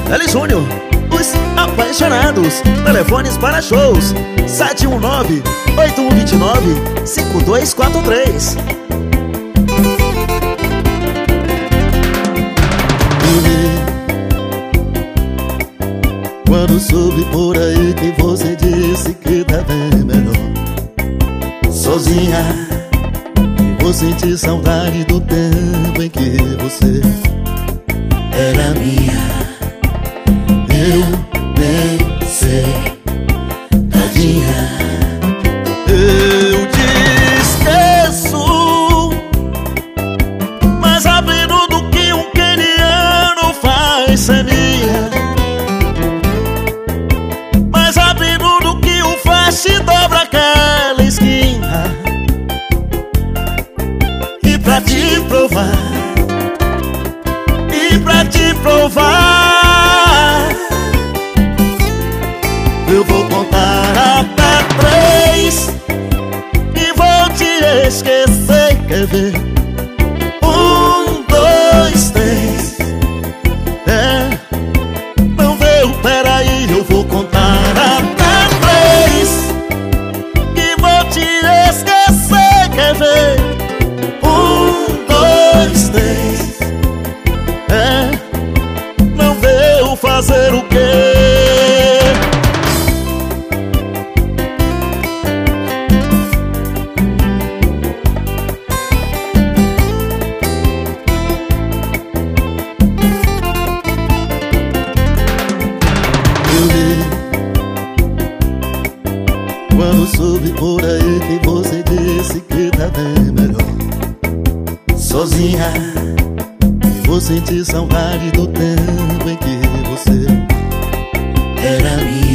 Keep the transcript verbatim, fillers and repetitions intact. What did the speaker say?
L Júnior, os apaixonados. Telefones para shows: sete um nove, oito um dois nove, cinco dois quatro três. Quando soube por aí que você disse que tá bem melhor sozinha, e vou sentir saudade do tempo em que você era minha. Eu nem sei, tadinha. Eu te esqueço mais rápido do que um queniano faz semia, mais rápido do que um flash dobra aquela esquina. E pra te provar, e pra te provar, eu vou contar até três e vou te esquecer. quer ver? Um, dois, três. É, Não veio, peraí, eu vou contar até três e vou te esquecer. Quer ver? Um, dois, três. é, Não veio fazer o quê? quando soube por aí que você disse que tá bem melhor sozinha, e vou sentir saudade do tempo em que você era minha.